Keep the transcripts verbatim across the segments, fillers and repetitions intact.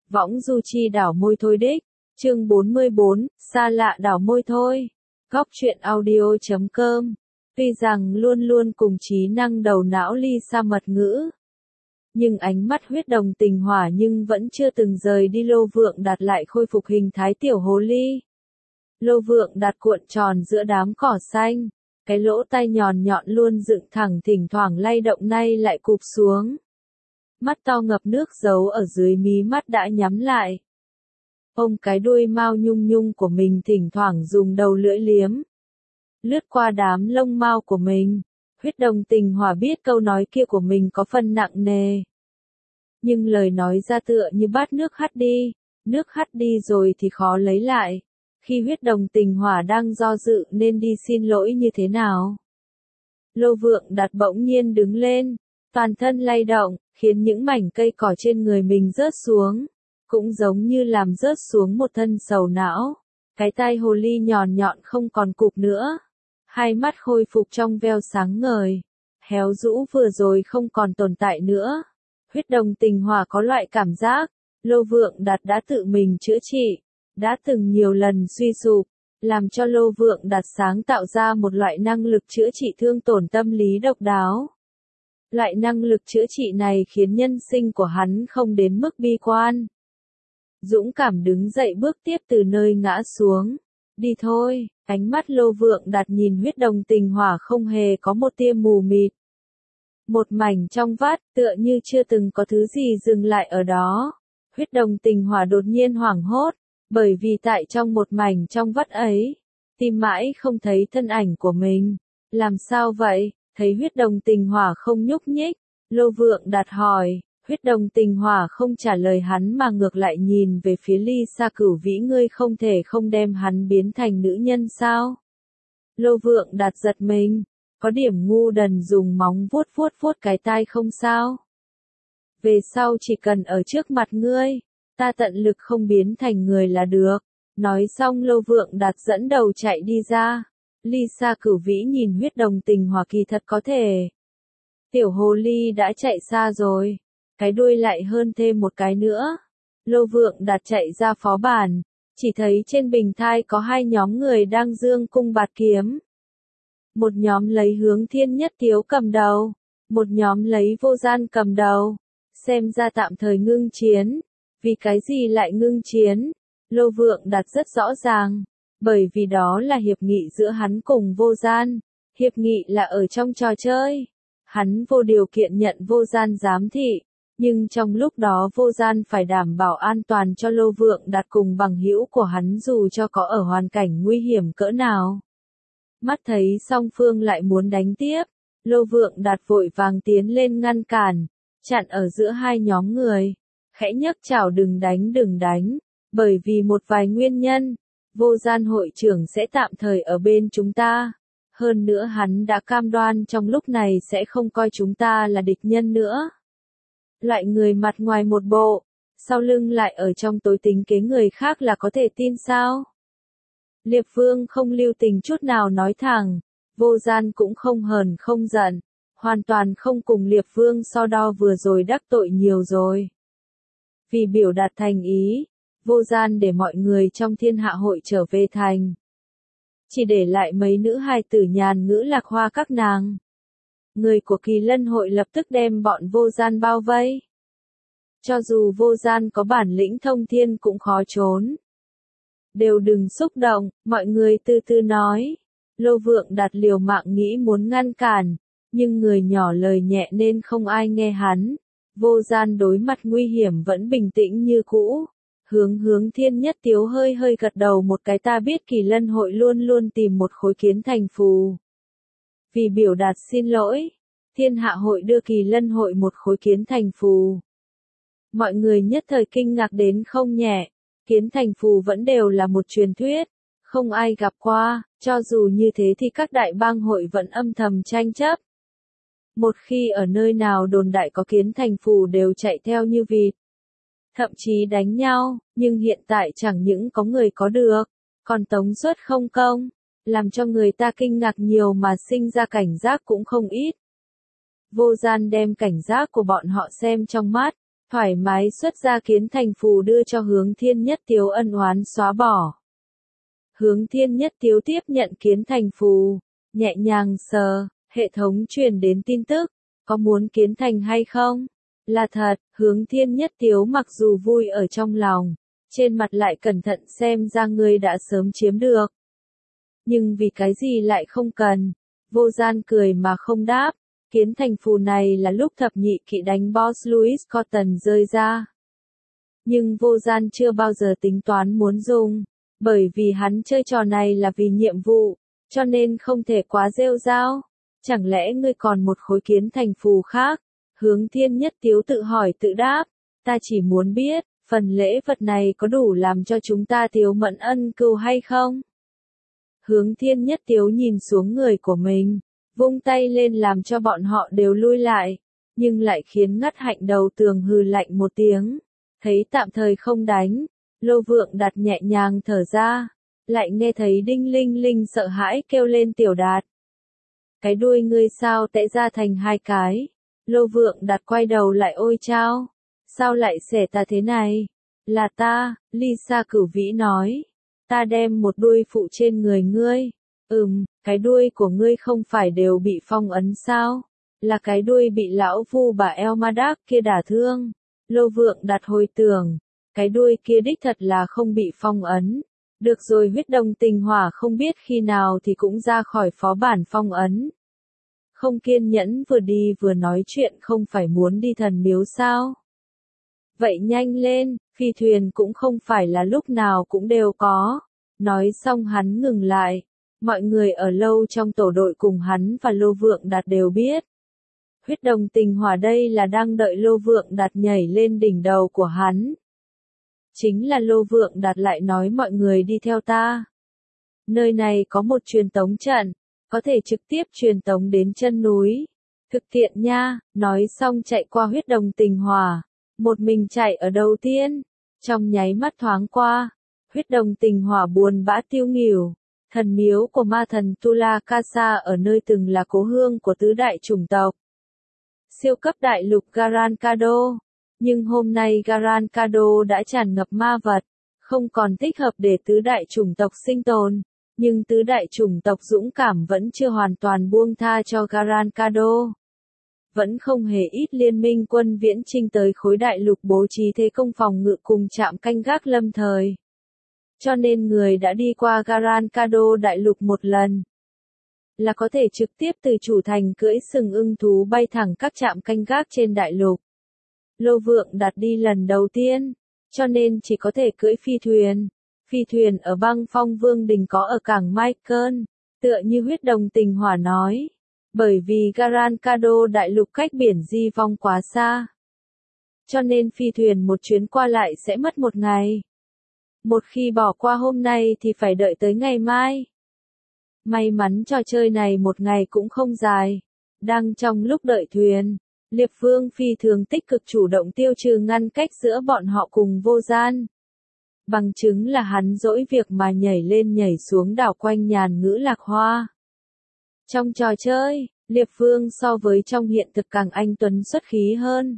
Võng du chi đảo môi thôi đích. Chương bốn mươi bốn, xa lạ đảo môi thôi. Góc truyện audio chấm com. Tuy rằng luôn luôn cùng trí năng đầu não Lisa mật ngữ, nhưng ánh mắt huyết đồng tình hỏa nhưng vẫn chưa từng rời đi Lô Vượng Đạt lại khôi phục hình thái tiểu hồ ly. Lô Vượng Đạt cuộn tròn giữa đám cỏ xanh, cái lỗ tai nhọn nhọn luôn dựng thẳng thỉnh thoảng lay động nay lại cụp xuống. Mắt to ngập nước giấu ở dưới mí mắt đã nhắm lại. Ôm cái đuôi mao nhung nhung của mình thỉnh thoảng dùng đầu lưỡi liếm lướt qua đám lông mao của mình. Huyết đồng tình hỏa biết câu nói kia của mình có phần nặng nề, nhưng lời nói ra tựa như bát nước hắt đi, nước hắt đi rồi thì khó lấy lại. Khi huyết đồng tình hỏa đang do dự nên đi xin lỗi như thế nào, Lô Vượng Đạt bỗng nhiên đứng lên, toàn thân lay động, khiến những mảnh cây cỏ trên người mình rớt xuống, cũng giống như làm rớt xuống một thân sầu não. Cái tai hồ ly nhọn nhọn không còn cụp nữa, hai mắt khôi phục trong veo sáng ngời, héo rũ vừa rồi không còn tồn tại nữa. Huyết đồng tình hỏa có loại cảm giác, Lô Vượng Đạt đã tự mình chữa trị, đã từng nhiều lần suy sụp, làm cho Lô Vượng Đạt sáng tạo ra một loại năng lực chữa trị thương tổn tâm lý độc đáo. Loại năng lực chữa trị này khiến nhân sinh của hắn không đến mức bi quan. Dũng cảm đứng dậy bước tiếp từ nơi ngã xuống. Đi thôi, ánh mắt Lô Vượng Đạt nhìn huyết đồng tình hỏa không hề có một tia mù mịt. Một mảnh trong vắt, tựa như chưa từng có thứ gì dừng lại ở đó. Huyết đồng tình hỏa đột nhiên hoảng hốt, bởi vì tại trong một mảnh trong vắt ấy, tìm mãi không thấy thân ảnh của mình. Làm sao vậy? Thấy huyết đồng tình hỏa không nhúc nhích, Lô Vượng Đạt hỏi. Huyết đồng tình hỏa không trả lời hắn mà ngược lại nhìn về phía Lisa Cửu Vĩ, ngươi không thể không đem hắn biến thành nữ nhân sao? Lô Vượng Đạt giật mình, có điểm ngu đần dùng móng vuốt vuốt vuốt cái tai không sao? Về sau chỉ cần ở trước mặt ngươi, ta tận lực không biến thành người là được. Nói xong Lô Vượng Đạt dẫn đầu chạy đi ra. Lisa Cửu Vĩ nhìn huyết đồng tình hỏa kỳ thật có thể. Tiểu hồ ly đã chạy xa rồi. Cái đuôi lại hơn thêm một cái nữa. Lô Vượng Đạt chạy ra phó bản, chỉ thấy trên bình thai có hai nhóm người đang dương cung bạt kiếm. Một nhóm lấy Hướng Thiên Nhất Tiếu cầm đầu, một nhóm lấy Vô Gian cầm đầu. Xem ra tạm thời ngưng chiến. Vì cái gì lại ngưng chiến? Lô Vượng Đạt rất rõ ràng, bởi vì đó là hiệp nghị giữa hắn cùng Vô Gian. Hiệp nghị là ở trong trò chơi. Hắn vô điều kiện nhận Vô Gian giám thị. Nhưng trong lúc đó Vô Gian phải đảm bảo an toàn cho Lô Vượng Đạt cùng bằng hữu của hắn dù cho có ở hoàn cảnh nguy hiểm cỡ nào. Mắt thấy song phương lại muốn đánh tiếp, Lô Vượng Đạt vội vàng tiến lên ngăn cản, chặn ở giữa hai nhóm người. Khẽ nhấc chảo đừng đánh đừng đánh, bởi vì một vài nguyên nhân, Vô Gian hội trưởng sẽ tạm thời ở bên chúng ta. Hơn nữa hắn đã cam đoan trong lúc này sẽ không coi chúng ta là địch nhân nữa. Loại người mặt ngoài một bộ, sau lưng lại ở trong tối tính kế người khác là có thể tin sao? Liệp Vương không lưu tình chút nào nói thẳng, Vô Gian cũng không hờn không giận, hoàn toàn không cùng Liệp Vương so đo vừa rồi đắc tội nhiều rồi. Vì biểu đạt thành ý, Vô Gian để mọi người trong Thiên Hạ hội trở về thành. Chỉ để lại mấy nữ hài tử nhàn ngữ lạc hoa các nàng. Người của Kỳ Lân hội lập tức đem bọn Vô Gian bao vây. Cho dù Vô Gian có bản lĩnh thông thiên cũng khó trốn. Đều đừng xúc động, mọi người từ từ nói. Lô Vượng Đạt liều mạng nghĩ muốn ngăn cản, nhưng người nhỏ lời nhẹ nên không ai nghe hắn. Vô Gian đối mặt nguy hiểm vẫn bình tĩnh như cũ. Hướng Hướng Thiên Nhất Tiếu hơi hơi gật đầu một cái, ta biết Kỳ Lân hội luôn luôn tìm một khối kiến thành phù. Vì biểu đạt xin lỗi, Thiên Hạ hội đưa Kỳ Lân hội một khối kiến thành phù. Mọi người nhất thời kinh ngạc đến không nhẹ, kiến thành phù vẫn đều là một truyền thuyết, không ai gặp qua, cho dù như thế thì các đại bang hội vẫn âm thầm tranh chấp. Một khi ở nơi nào đồn đại có kiến thành phù đều chạy theo như vịt, thậm chí đánh nhau, nhưng hiện tại chẳng những có người có được, còn tống suất không công, làm cho người ta kinh ngạc nhiều mà sinh ra cảnh giác cũng không ít. Vô Gian đem cảnh giác của bọn họ xem trong mắt, thoải mái xuất ra kiến thành phù đưa cho Hướng Thiên Nhất Tiếu ân oán xóa bỏ. Hướng Thiên Nhất Tiếu tiếp nhận kiến thành phù, nhẹ nhàng sờ, hệ thống truyền đến tin tức, có muốn kiến thành hay không? Là thật, Hướng Thiên Nhất Tiếu mặc dù vui ở trong lòng, trên mặt lại cẩn thận xem ra ngươi đã sớm chiếm được. Nhưng vì cái gì lại không cần? Vô Gian cười mà không đáp, kiến thành phù này là lúc thập nhị kỵ đánh boss Louis Cotton rơi ra. Nhưng Vô Gian chưa bao giờ tính toán muốn dùng, bởi vì hắn chơi trò này là vì nhiệm vụ, cho nên không thể quá rêu rao. Chẳng lẽ ngươi còn một khối kiến thành phù khác? Hướng Thiên Nhất Tiếu tự hỏi tự đáp, ta chỉ muốn biết, phần lễ vật này có đủ làm cho chúng ta Tiếu Mẫn ân cưu hay không? Hướng Thiên Nhất Tiếu nhìn xuống người của mình, vung tay lên làm cho bọn họ đều lui lại, nhưng lại khiến Ngắt Hạnh đầu tường hừ lạnh một tiếng, thấy tạm thời không đánh, Lô Vượng Đạt nhẹ nhàng thở ra, lại nghe thấy Đinh Linh Linh sợ hãi kêu lên Tiểu Đạt. Cái đuôi ngươi sao tẽ ra thành hai cái? Lô Vượng Đạt quay đầu lại ôi chao, sao lại xẻ ta thế này? Là ta, Lisa Cửu Vĩ nói, ta đem một đuôi phụ trên người ngươi. Ừm, cái đuôi của ngươi không phải đều bị phong ấn sao? Là cái đuôi bị lão Vu bà Elmadak kia đả thương. Lô Vượng Đạt hồi tưởng, cái đuôi kia đích thật là không bị phong ấn. Được rồi, huyết đồng tình hỏa không biết khi nào thì cũng ra khỏi phó bản phong ấn. Không kiên nhẫn vừa đi vừa nói chuyện không phải muốn đi thần miếu sao? Vậy nhanh lên, phi thuyền cũng không phải là lúc nào cũng đều có. Nói xong hắn ngừng lại. Mọi người ở lâu trong tổ đội cùng hắn và Lô Vượng Đạt đều biết. Huyết đồng tình hỏa đây là đang đợi Lô Vượng Đạt nhảy lên đỉnh đầu của hắn. Chính là Lô Vượng Đạt lại nói mọi người đi theo ta. Nơi này có một truyền tống trận, có thể trực tiếp truyền tống đến chân núi. Thực tiện nha, nói xong chạy qua huyết đồng tình hỏa. Một mình chạy ở đầu tiên, trong nháy mắt thoáng qua, huyết đồng tình hỏa buồn bã tiêu nghỉu. Thần miếu của ma thần Tula Kasa ở nơi từng là cố hương của tứ đại chủng tộc. Siêu cấp đại lục Garankado. Nhưng hôm nay Garankado đã tràn ngập ma vật, không còn thích hợp để tứ đại chủng tộc sinh tồn. Nhưng tứ đại chủng tộc dũng cảm vẫn chưa hoàn toàn buông tha cho Garankado. Vẫn không hề ít liên minh quân viễn chinh tới khối đại lục bố trí thế công phòng ngự cùng trạm canh gác lâm thời. Cho nên người đã đi qua Garankado đại lục một lần, là có thể trực tiếp từ chủ thành cưỡi sừng ưng thú bay thẳng các trạm canh gác trên đại lục. Lô Vượng Đạt đi lần đầu tiên, cho nên chỉ có thể cưỡi phi thuyền. Phi thuyền ở băng phong vương đình có ở cảng Michael, tựa như huyết đồng tình hỏa nói. Bởi vì Garankado đại lục cách biển Di Vong quá xa, cho nên phi thuyền một chuyến qua lại sẽ mất một ngày. Một khi bỏ qua hôm nay thì phải đợi tới ngày mai. May mắn trò chơi này một ngày cũng không dài. Đang trong lúc đợi thuyền, Liệp Vương phi thường tích cực chủ động tiêu trừ ngăn cách giữa bọn họ cùng Vô Gian. Bằng chứng là hắn dỗi việc mà nhảy lên nhảy xuống đảo quanh nhàn ngữ lạc hoa. Trong trò chơi, Liệp Vương so với trong hiện thực càng anh tuấn xuất khí hơn.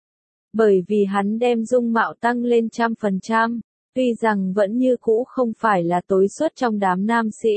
Bởi vì hắn đem dung mạo tăng lên trăm phần trăm, tuy rằng vẫn như cũ không phải là tối xuất trong đám nam sĩ.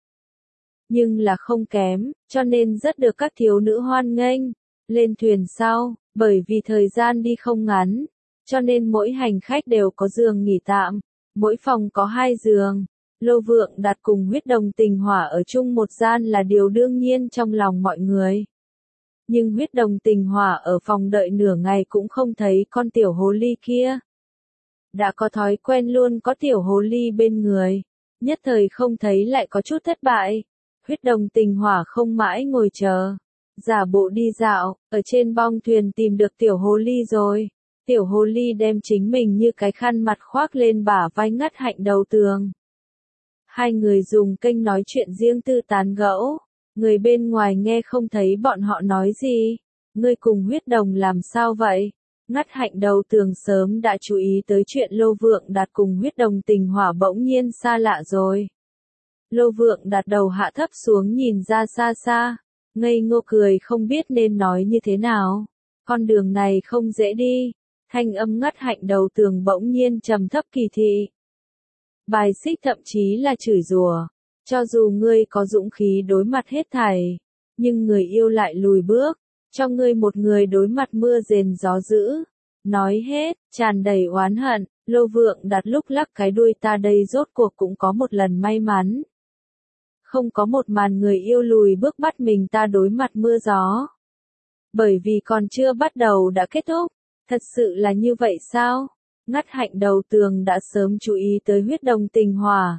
Nhưng là không kém, cho nên rất được các thiếu nữ hoan nghênh. Lên thuyền sau, bởi vì thời gian đi không ngắn, cho nên mỗi hành khách đều có giường nghỉ tạm, mỗi phòng có hai giường. Lô Vượng Đạt cùng huyết đồng tình hỏa ở chung một gian là điều đương nhiên trong lòng mọi người. Nhưng huyết đồng tình hỏa ở phòng đợi nửa ngày cũng không thấy con tiểu hồ ly kia. Đã có thói quen luôn có tiểu hồ ly bên người, nhất thời không thấy lại có chút thất bại. Huyết đồng tình hỏa không mãi ngồi chờ, giả bộ đi dạo, ở trên bong thuyền tìm được tiểu hồ ly rồi. Tiểu hồ ly đem chính mình như cái khăn mặt khoác lên bả vai Ngắt Hạnh đầu tường. Hai người dùng kênh nói chuyện riêng tư tán gẫu, người bên ngoài nghe không thấy bọn họ nói gì. Ngươi cùng huyết đồng làm sao vậy? Ngắt Hạnh đầu tường sớm đã chú ý tới chuyện Lô Vượng Đạt cùng huyết đồng tình hỏa bỗng nhiên xa lạ rồi. Lô Vượng Đạt đầu hạ thấp xuống nhìn ra xa xa, ngây ngô cười không biết nên nói như thế nào. Con đường này không dễ đi, Thanh âm ngắt hạnh đầu tường bỗng nhiên trầm thấp kỳ thị. Bài xích thậm chí là chửi rủa. Cho dù ngươi có dũng khí đối mặt hết thảy, nhưng người yêu lại lùi bước, cho ngươi một người đối mặt mưa rền gió dữ. Nói hết, tràn đầy oán hận, Lô Vượng Đạt lúc lắc cái đuôi ta đây rốt cuộc cũng có một lần may mắn. Không có một màn người yêu lùi bước bắt mình ta đối mặt mưa gió. Bởi vì còn chưa bắt đầu đã kết thúc, thật sự là như vậy sao? Ngắt hạnh đầu tường đã sớm chú ý tới huyết đồng tình hỏa.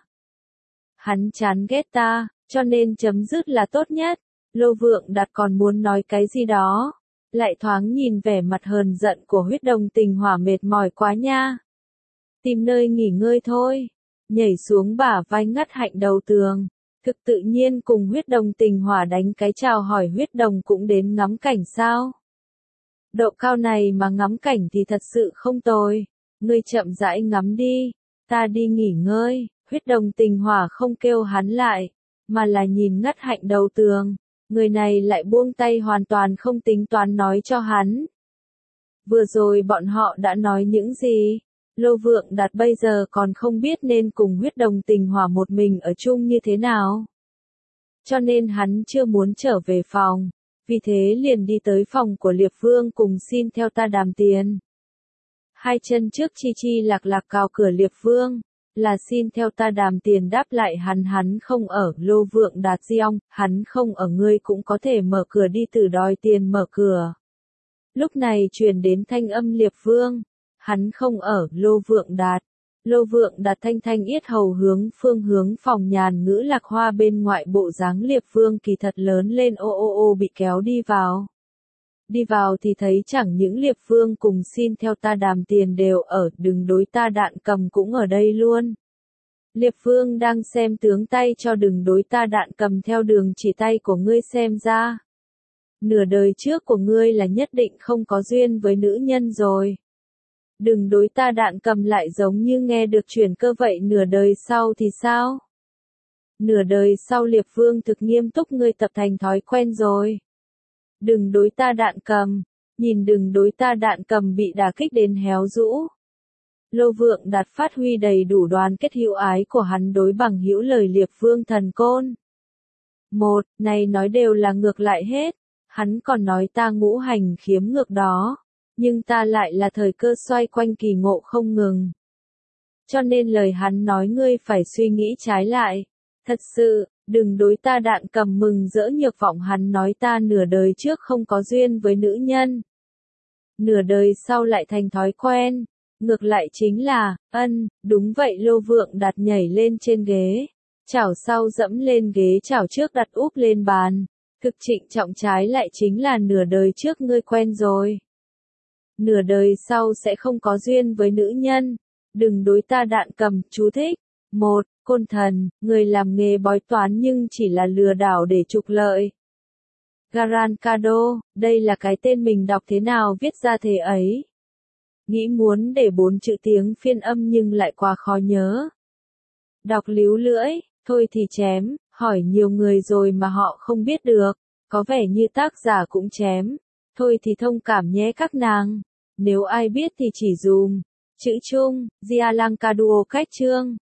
Hắn chán ghét ta, cho nên chấm dứt là tốt nhất. Lô Vượng Đạt còn muốn nói cái gì đó, lại thoáng nhìn vẻ mặt hờn giận của huyết đồng tình hỏa mệt mỏi quá nha. Tìm nơi nghỉ ngơi thôi, nhảy xuống bả vai ngắt hạnh đầu tường, thực tự nhiên cùng huyết đồng tình hỏa đánh cái chào hỏi. Huyết đồng cũng đến ngắm cảnh sao? Độ cao này mà ngắm cảnh thì thật sự không tồi, ngươi chậm rãi ngắm đi, ta đi nghỉ ngơi. Huyết đồng tình hỏa không kêu hắn lại, mà là nhìn ngắt hạnh đầu tường. Người này lại buông tay hoàn toàn không tính toán nói cho hắn. Vừa rồi bọn họ đã nói những gì? Lô Vượng Đạt bây giờ còn không biết nên cùng huyết đồng tình hỏa một mình ở chung như thế nào. Cho nên hắn chưa muốn trở về phòng, vì thế liền đi tới phòng của Liệp Vương cùng xin theo ta đàm tiền. Hai chân trước chi chi lạc lạc cào cửa Liệp Vương, là xin theo ta đàm tiền đáp lại hắn hắn không ở. Lô Vượng Đạt di ong, hắn không ở ngươi cũng có thể mở cửa đi từ đòi tiền mở cửa. Lúc này truyền đến thanh âm Liệp Vương, hắn không ở. Lô Vượng Đạt, Lô Vượng Đạt thanh thanh yết hầu hướng phương hướng phòng nhàn ngữ lạc hoa bên ngoại. Bộ dáng Liệp Vương kỳ thật lớn lên ô ô ô bị kéo đi vào. Đi vào thì thấy chẳng những Liệp Vương cùng xin theo ta đàm tiền đều ở, đừng đối ta đạn cầm cũng ở đây luôn. Liệp Vương đang xem tướng tay cho đừng đối ta đạn cầm theo đường chỉ tay của ngươi xem ra. Nửa đời trước của ngươi là nhất định không có duyên với nữ nhân rồi. Đừng đối ta đạn cầm lại giống như nghe được chuyển cơ vậy. Nửa đời sau thì sao? Nửa đời sau Liệp Vương thực nghiêm túc, ngươi tập thành thói quen rồi. Đừng đối ta đạn cầm, nhìn đừng đối ta đạn cầm bị đả kích đến héo rũ. Lô Vượng Đạt phát huy đầy đủ đoàn kết hữu ái của hắn đối bằng hữu lời Liệp Vương thần côn. Một, này nói đều là ngược lại hết, hắn còn nói ta ngũ hành khiếm ngược đó, nhưng ta lại là thời cơ xoay quanh kỳ ngộ không ngừng. Cho nên lời hắn nói ngươi phải suy nghĩ trái lại, thật sự. Đừng đối ta đạn cầm mừng rỡ nhược vọng, hắn nói ta nửa đời trước không có duyên với nữ nhân. Nửa đời sau lại thành thói quen. Ngược lại chính là, ân, đúng vậy. Lô Vượng Đạt nhảy lên trên ghế. Chảo sau dẫm lên ghế, chảo trước đặt úp lên bàn. Thực trịnh trọng trái lại chính là nửa đời trước ngươi quen rồi. Nửa đời sau sẽ không có duyên với nữ nhân. Đừng đối ta đạn cầm, chú thích. Một. Côn thần, người làm nghề bói toán nhưng chỉ là lừa đảo để trục lợi. Garancado, đây là cái tên mình đọc thế nào viết ra thế ấy. Nghĩ muốn để bốn chữ tiếng phiên âm nhưng lại quá khó nhớ. Đọc líu lưỡi, thôi thì chém, hỏi nhiều người rồi mà họ không biết được, có vẻ như tác giả cũng chém. Thôi thì thông cảm nhé các nàng, nếu ai biết thì chỉ dùm. Chữ chung, Giancarlo cách chương.